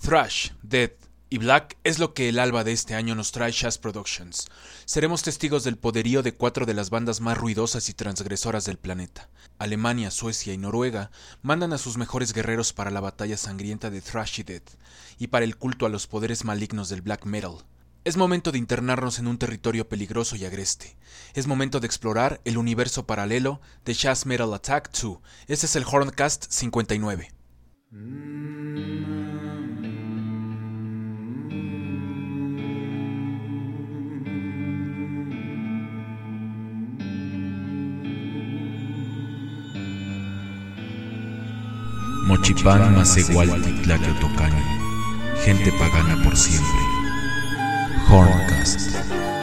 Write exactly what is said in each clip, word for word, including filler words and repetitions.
Thrash, Death y Black es lo que el alba de este año nos trae Shaz Productions. Seremos testigos del poderío de cuatro de las bandas más ruidosas y transgresoras del planeta. Alemania, Suecia y Noruega mandan a sus mejores guerreros para la batalla sangrienta de Thrash y Death, y para el culto a los poderes malignos del black metal. Es momento de internarnos en un territorio peligroso y agreste. Es momento de explorar el universo paralelo de Shaz Metal Attack dos. Este es el Horncast cincuenta y nueve. Mochipán Masehualti Tlaqueotocani, gente pagana por siempre. Horncast.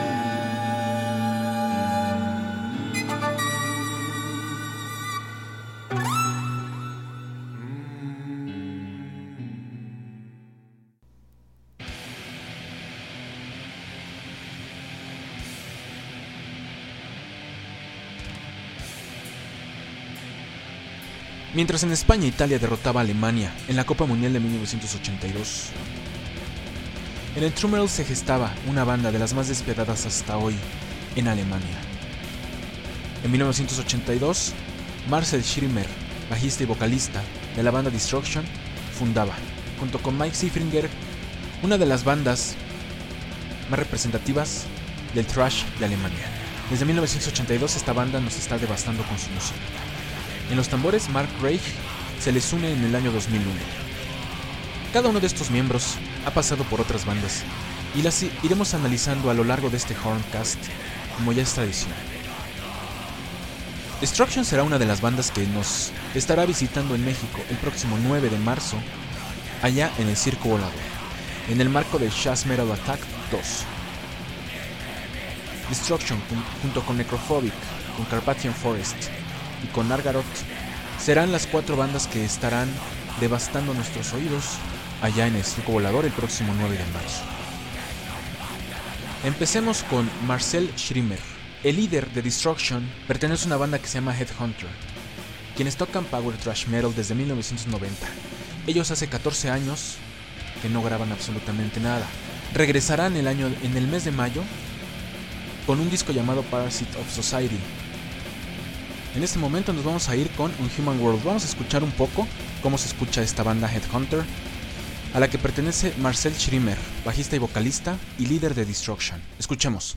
Mientras en España Italia derrotaba a Alemania en la Copa Mundial de mil novecientos ochenta y dos, en el True Metal se gestaba una banda de las más despiadadas hasta hoy en Alemania. En mil novecientos ochenta y dos, Marcel Schirmer, bajista y vocalista de la banda Destruction, fundaba, junto con Mike Siefringer, una de las bandas más representativas del thrash de Alemania. Desde mil novecientos ochenta y dos esta banda nos está devastando con su música. En los tambores, Mark Reich se les une en el año dos mil uno. Cada uno de estos miembros ha pasado por otras bandas y las iremos analizando a lo largo de este Horncast, como ya es tradición. Destruction será una de las bandas que nos estará visitando en México el próximo nueve de marzo, allá en el Circo Volador, en el marco de Shaz Metal Attack dos. Destruction, junto con Necrophobic, con Carpathian Forest y con Nargaroth, serán las cuatro bandas que estarán devastando nuestros oídos allá en el Circo Volador el próximo nueve de marzo. Empecemos con Marcel Schirmer. El líder de Destruction pertenece a una banda que se llama Headhunter, quienes tocan Power Thrash Metal desde mil novecientos noventa. Ellos hace catorce años que no graban absolutamente nada. Regresarán el año, en el mes de mayo con un disco llamado Parasite of Society. En este momento nos vamos a ir con Unhuman World. Vamos a escuchar un poco cómo se escucha esta banda Headhunter, a la que pertenece Marcel Schirmer, bajista y vocalista y líder de Destruction. Escuchemos.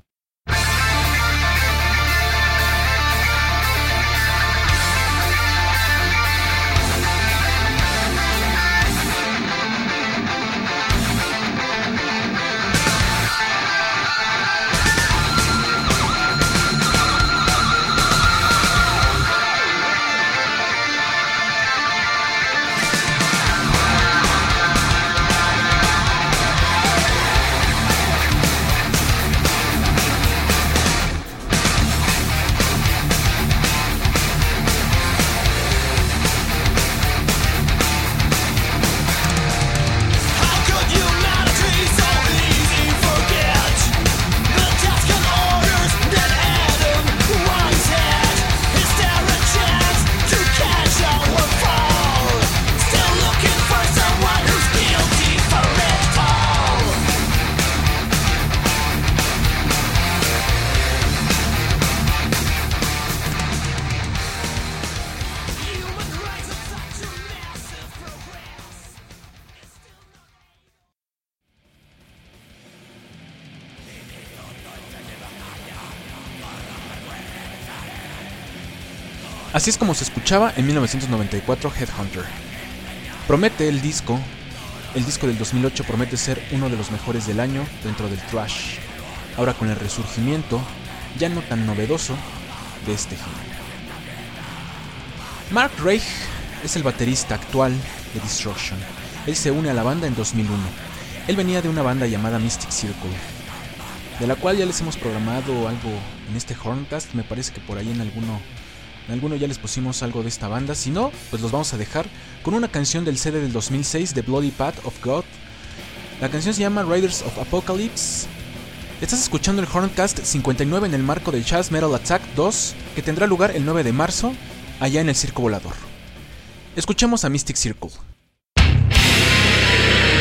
Así es como se escuchaba en mil novecientos noventa y cuatro Headhunter. Promete el disco, el disco del dos mil ocho promete ser uno de los mejores del año dentro del thrash, ahora con el resurgimiento, ya no tan novedoso, de este género. Mark Reich es el baterista actual de Destruction. Él se une a la banda en dos mil uno. Él venía de una banda llamada Mystic Circle, de la cual ya les hemos programado algo en este Horncast. Me parece que por ahí en alguno En alguno ya les pusimos algo de esta banda. Si no, pues los vamos a dejar con una canción del C D del dos mil seis de Bloody Path of God. La canción se llama Riders of Apocalypse. Estás escuchando el Horncast cincuenta y nueve en el marco del Shaz Metal Attack dos, que tendrá lugar el nueve de marzo, allá en el Circo Volador. Escuchemos a Mystic Circle.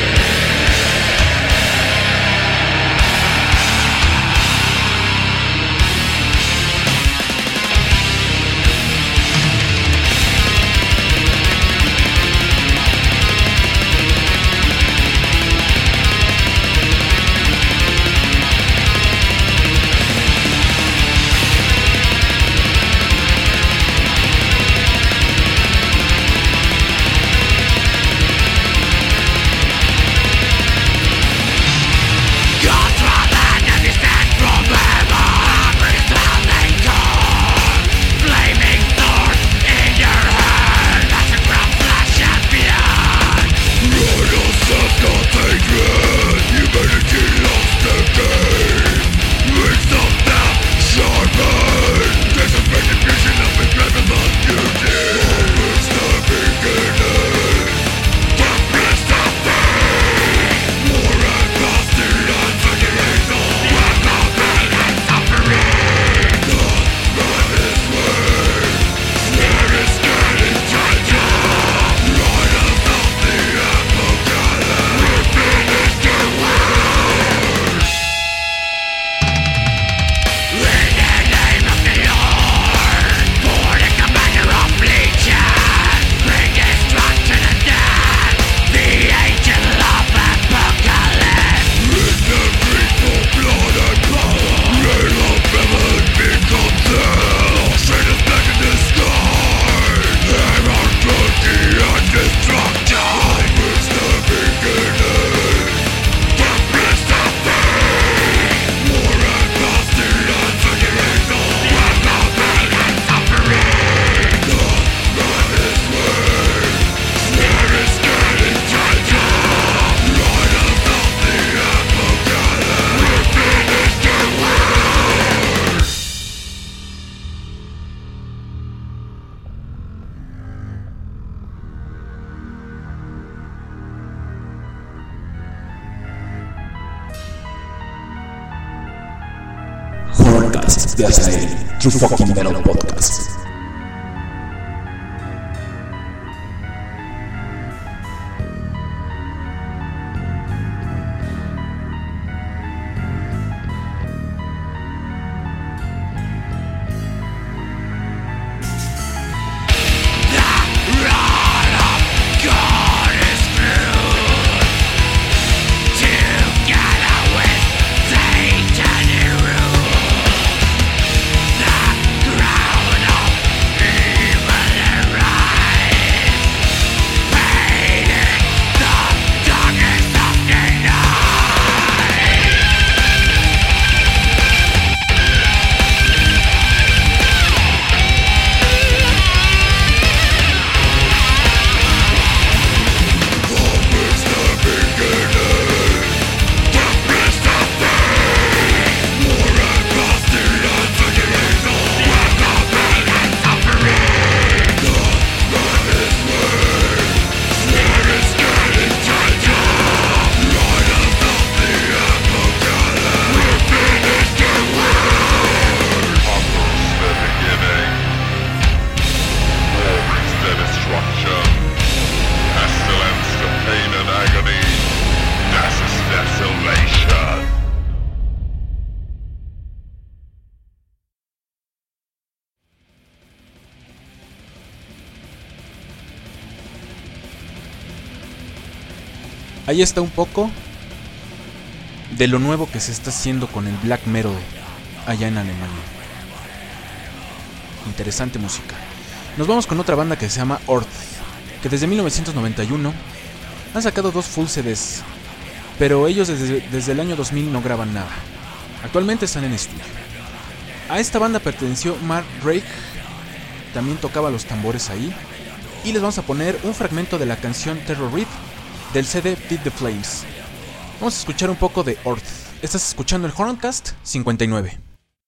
de Azael, True Fucking Metal Podcast. Ahí está un poco de lo nuevo que se está haciendo con el black metal allá en Alemania. Interesante música. Nos vamos con otra banda que se llama Orth, que desde mil novecientos noventa y uno han sacado dos full C Ds, pero ellos desde, desde el año dos mil no graban nada. Actualmente están en estudio. A esta banda perteneció Mark Drake, también tocaba los tambores ahí, y les vamos a poner un fragmento de la canción Terror Read del C D Feed the Flames. Vamos a escuchar un poco de Orth. Estás escuchando el Horncast cincuenta y nueve.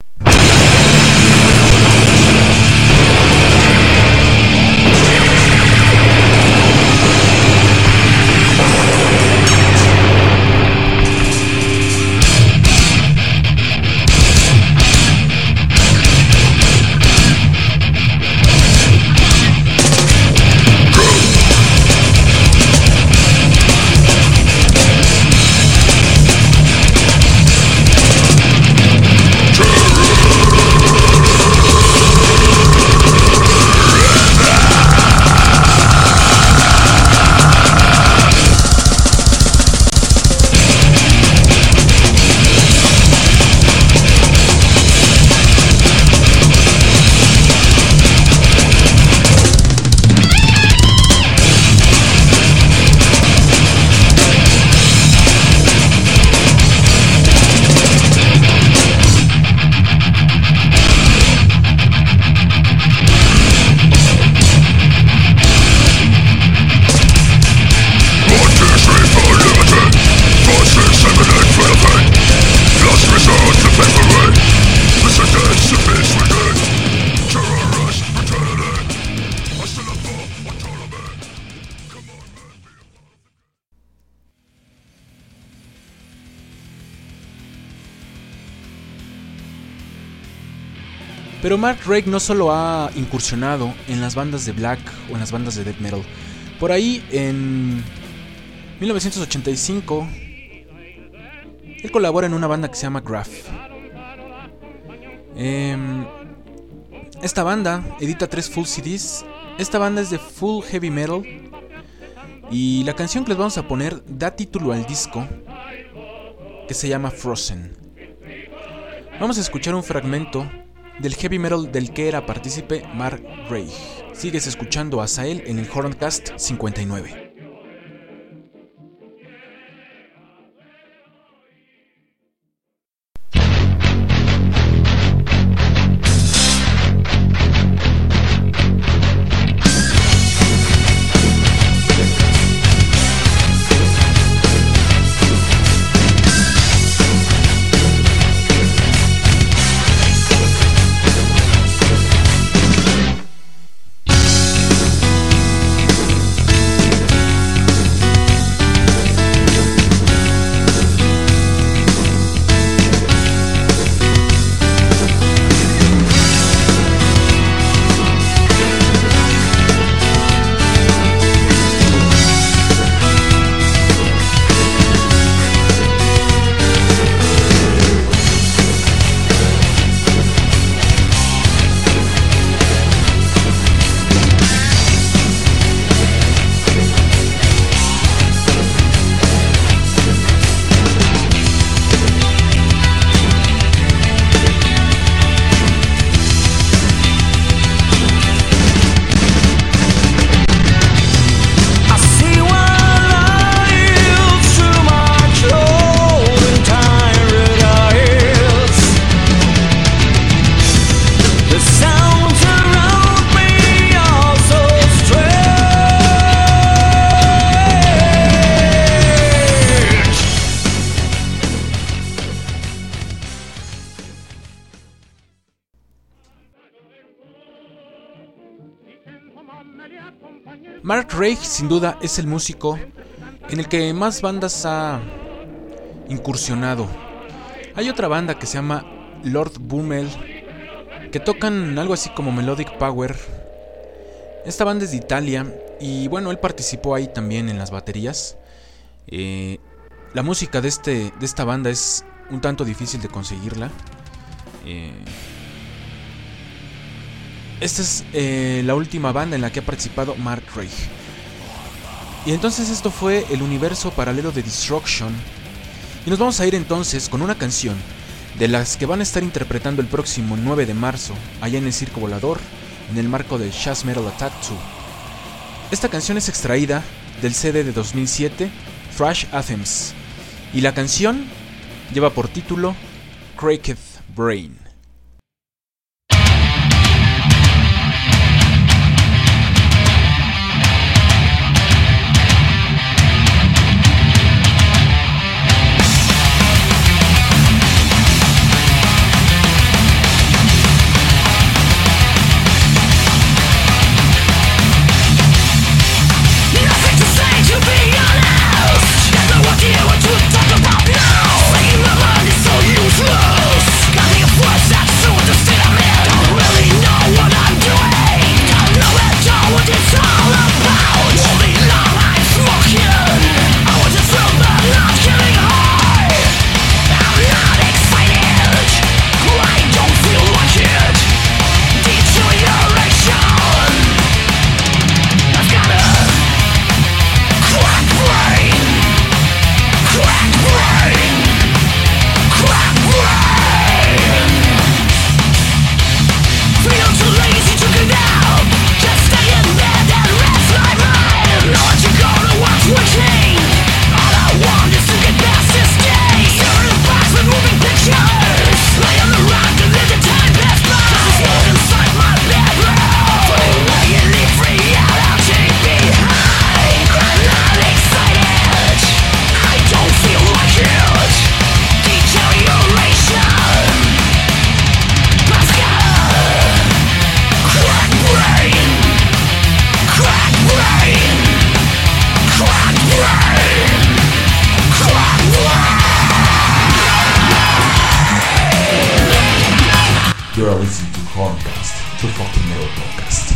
Pero Mark Drake no solo ha incursionado en las bandas de black o en las bandas de death metal. Por ahí, en mil novecientos ochenta y cinco, él colabora en una banda que se llama Graph. Eh, esta banda edita tres full C Ds. Esta banda es de full heavy metal. Y la canción que les vamos a poner da título al disco, que se llama Frozen. Vamos a escuchar un fragmento del heavy metal del que era partícipe Mark Drake. Sigues escuchando a Azael en el Horncast cincuenta y nueve. Mark Reich sin duda es el músico en el que más bandas ha incursionado. Hay otra banda que se llama Lord Bummel, que tocan algo así como Melodic Power. Esta banda es de Italia y bueno, él participó ahí también en las baterías. Eh, la música de, este, de esta banda es un tanto difícil de conseguirla. Eh, esta es eh, la última banda en la que ha participado Mark Reich. Y entonces esto fue el universo paralelo de Destruction. Y nos vamos a ir entonces con una canción de las que van a estar interpretando el próximo nueve de marzo allá en el Circo Volador, en el marco del Jazz Metal Attack dos. Esta canción es extraída del C D de dos mil siete, Thrash Anthems, y la canción lleva por título Cracked Brain. You're listening to Horncast, True Fucking Metal Podcast.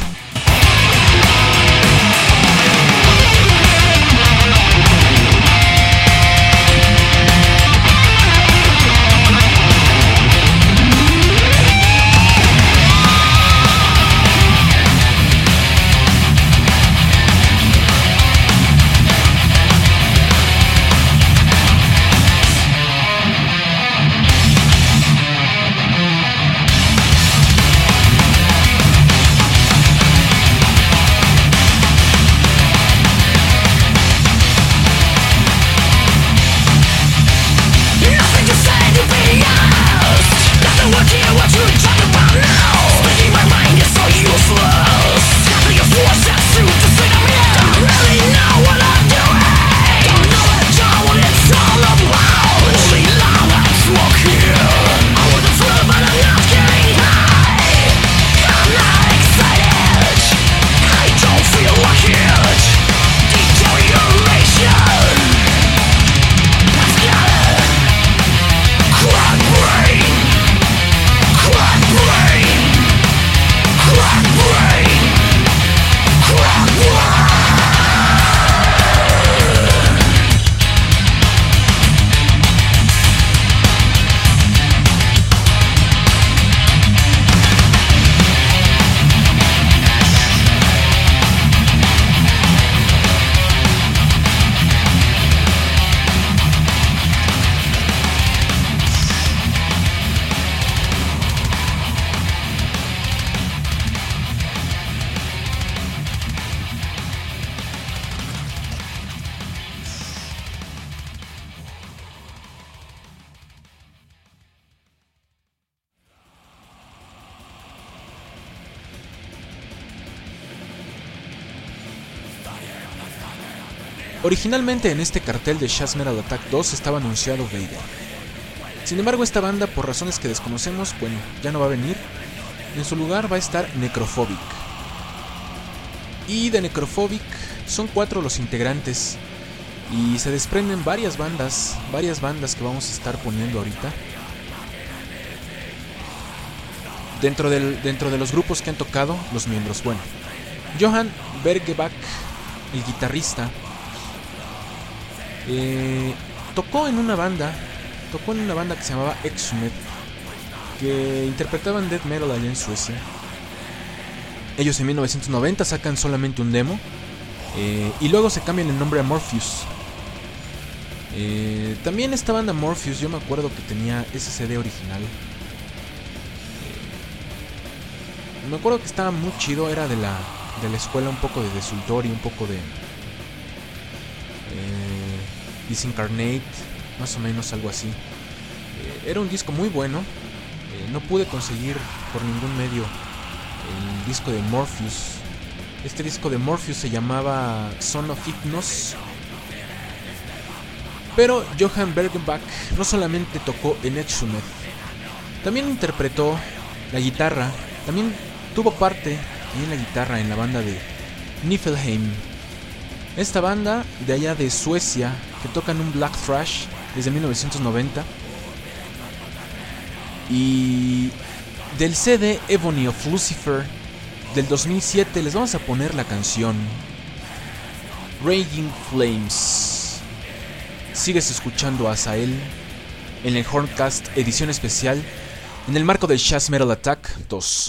Originalmente en este cartel de Jazz Metal Attack dos estaba anunciado Vader. Sin embargo, esta banda, por razones que desconocemos, bueno, ya no va a venir. En su lugar va a estar Necrophobic. Y de Necrophobic son cuatro los integrantes. Y se desprenden varias bandas, varias bandas que vamos a estar poniendo ahorita. Dentro, del, dentro de los grupos que han tocado, los miembros, bueno, Johan Bergebach, el guitarrista, eh, tocó en una banda, tocó en una banda que se llamaba Exhumed, que interpretaban death metal allá en Suecia. Ellos en mil novecientos noventa sacan solamente un demo, eh, y luego se cambian el nombre a Morpheus. Eh, también esta banda Morpheus, yo me acuerdo que tenía ese C D original. Eh, me acuerdo que estaba muy chido, era de la, de la escuela un poco de Desultory, un poco de eh, Disincarnate, más o menos algo así. Eh, era un disco muy bueno. Eh, no pude conseguir por ningún medio el disco de Morpheus. Este disco de Morpheus se llamaba Son of Hypnos. Pero Johan Bergenbach no solamente tocó en Exhumed, también interpretó la guitarra, también tuvo parte ahí en la guitarra en la banda de Niflheim. Esta banda de allá de Suecia que tocan un black thrash desde mil novecientos noventa. Y del C D Ebony of Lucifer del dos mil siete les vamos a poner la canción Raging Flames. Sigues escuchando a Azael en el Horncast edición especial en el marco del Shaz Metal Attack dos.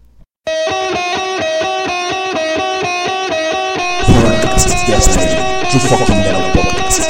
Horncast, yes, tu fucking metal podcast.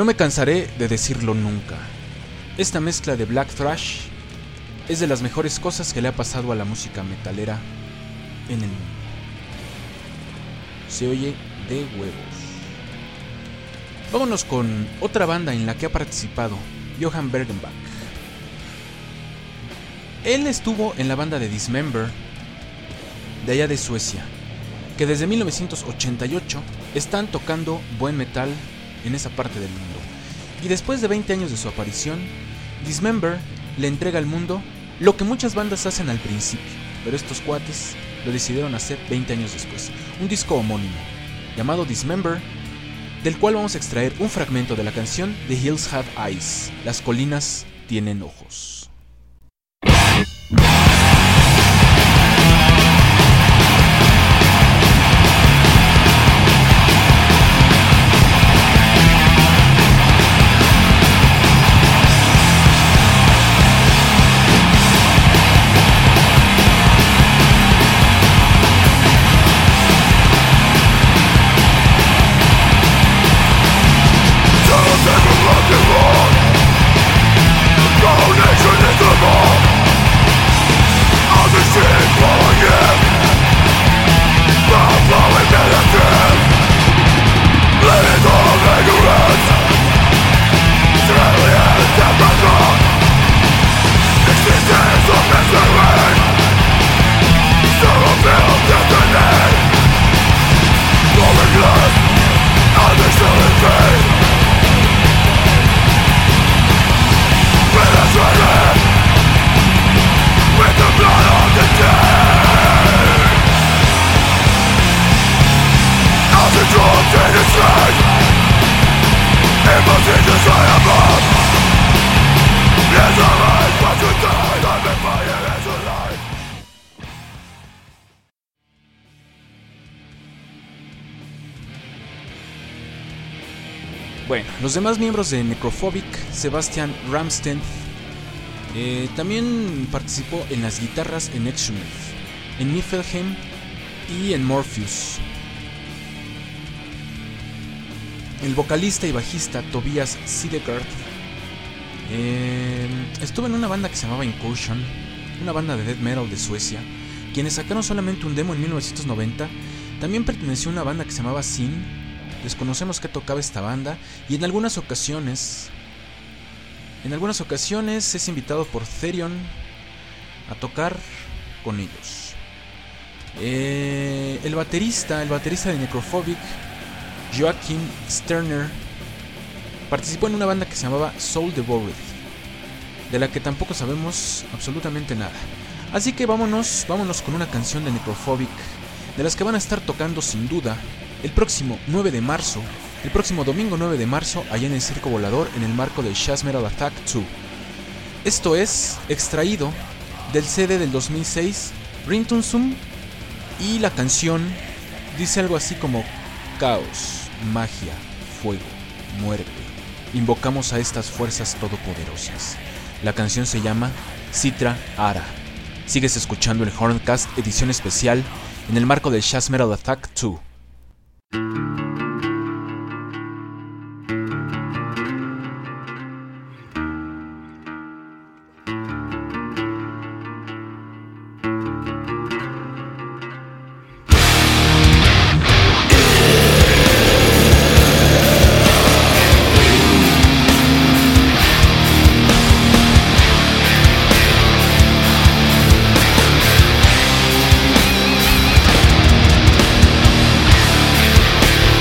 No me cansaré de decirlo nunca. Esta mezcla de black thrash es de las mejores cosas que le ha pasado a la música metalera en el mundo. Se oye de huevos. Vámonos con otra banda en la que ha participado Johan Bergenbach. Él estuvo en la banda de Dismember de allá de Suecia, que desde mil novecientos ochenta y ocho están tocando buen metal en esa parte del mundo. Y después de veinte años de su aparición, Dismember le entrega al mundo lo que muchas bandas hacen al principio, pero estos cuates lo decidieron hacer veinte años después. Un disco homónimo, llamado Dismember, del cual vamos a extraer un fragmento de la canción The Hills Have Eyes, Las colinas tienen ojos. Bueno, los demás miembros de Necrophobic, Sebastian Ramstedt, eh, también participó en las guitarras en Exhumed, en Niflheim y en Morpheus. El vocalista y bajista Tobias Sidegaard eh, estuvo en una banda que se llamaba Incursion, una banda de death metal de Suecia, quienes sacaron solamente un demo en mil novecientos noventa. También perteneció a una banda que se llamaba Sin. Desconocemos qué tocaba esta banda, y en algunas ocasiones En algunas ocasiones es invitado por Therion a tocar con ellos. eh, El baterista El baterista de Necrophobic, Joachim Sterner, participó en una banda que se llamaba Soul Devoured, de la que tampoco sabemos absolutamente nada. Así que vámonos, vámonos con una canción de Necrophobic, de las que van a estar tocando sin duda el próximo nueve de marzo, el próximo domingo nueve de marzo, allá en el Circo Volador, en el marco del Shaz Metal Attack dos. Esto es extraído del C D del dos mil seis, Rintunsum, y la canción dice algo así como: caos, magia, fuego, muerte. Invocamos a estas fuerzas todopoderosas. La canción se llama Citra Ara. Sigues escuchando el Horncast edición especial en el marco del Shaz Metal Attack dos. We'll be right back.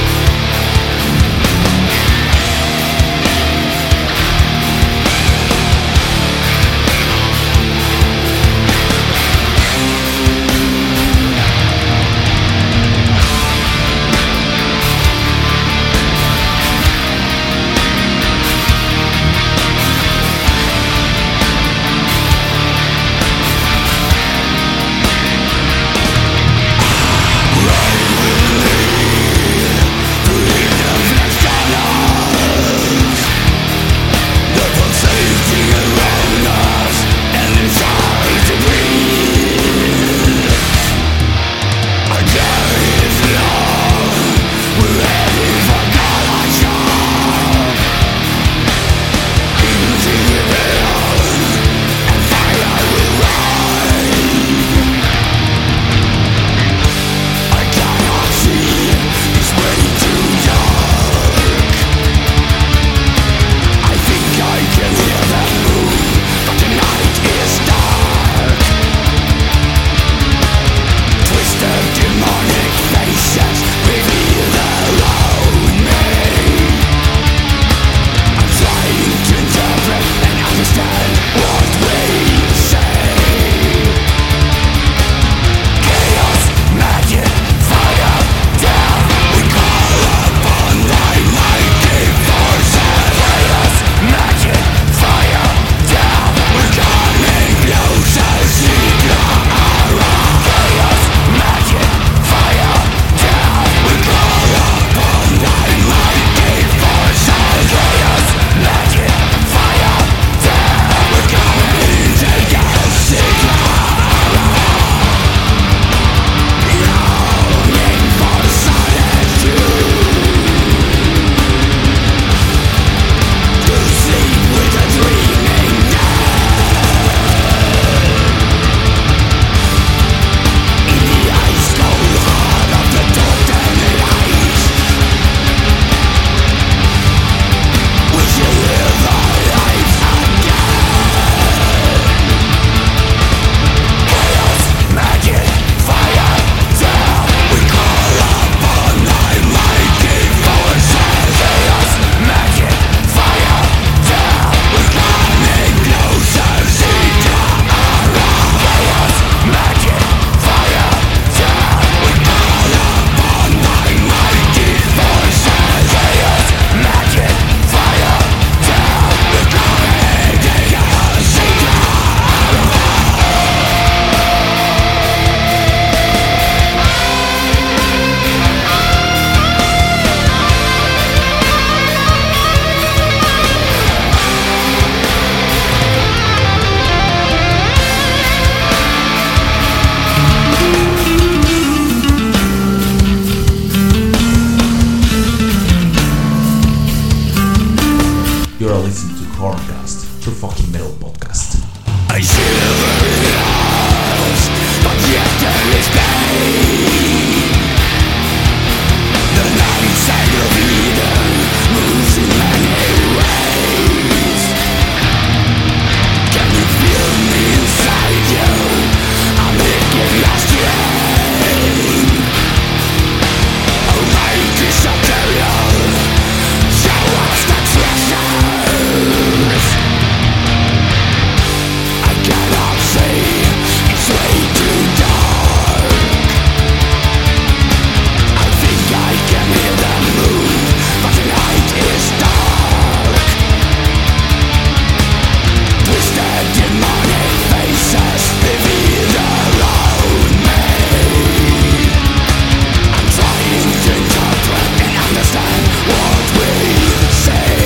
True Fucking Metal Podcast. I shiver lost, but yet there is pain. The nights I love Eden moves in many ways. Can you feel me inside you? I'm licking your strain. Almighty Superior, show us the treasures. I cannot see, it's way too dark. I think I can hear them move, but the night is dark. Twisted demonic faces reveal around me. I'm trying to interpret and understand what we say.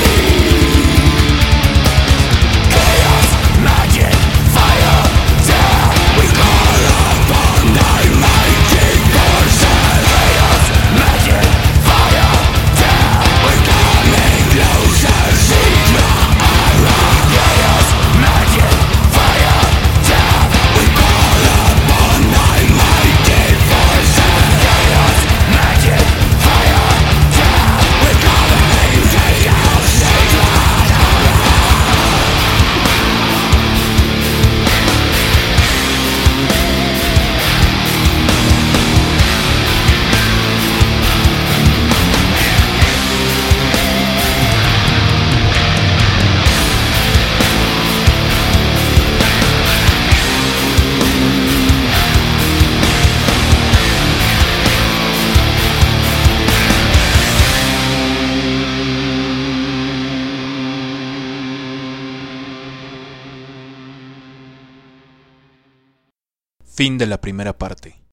Chaos, magic, fire, death, we call upon thy mighty forces. Chaos, magic, fire, death, we're coming closer, seek the aura. Chaos, magic, fire, death, we call upon thy mighty forces. Chaos, magic, fire, death, we're coming, take out, seek the Fin de la primera parte.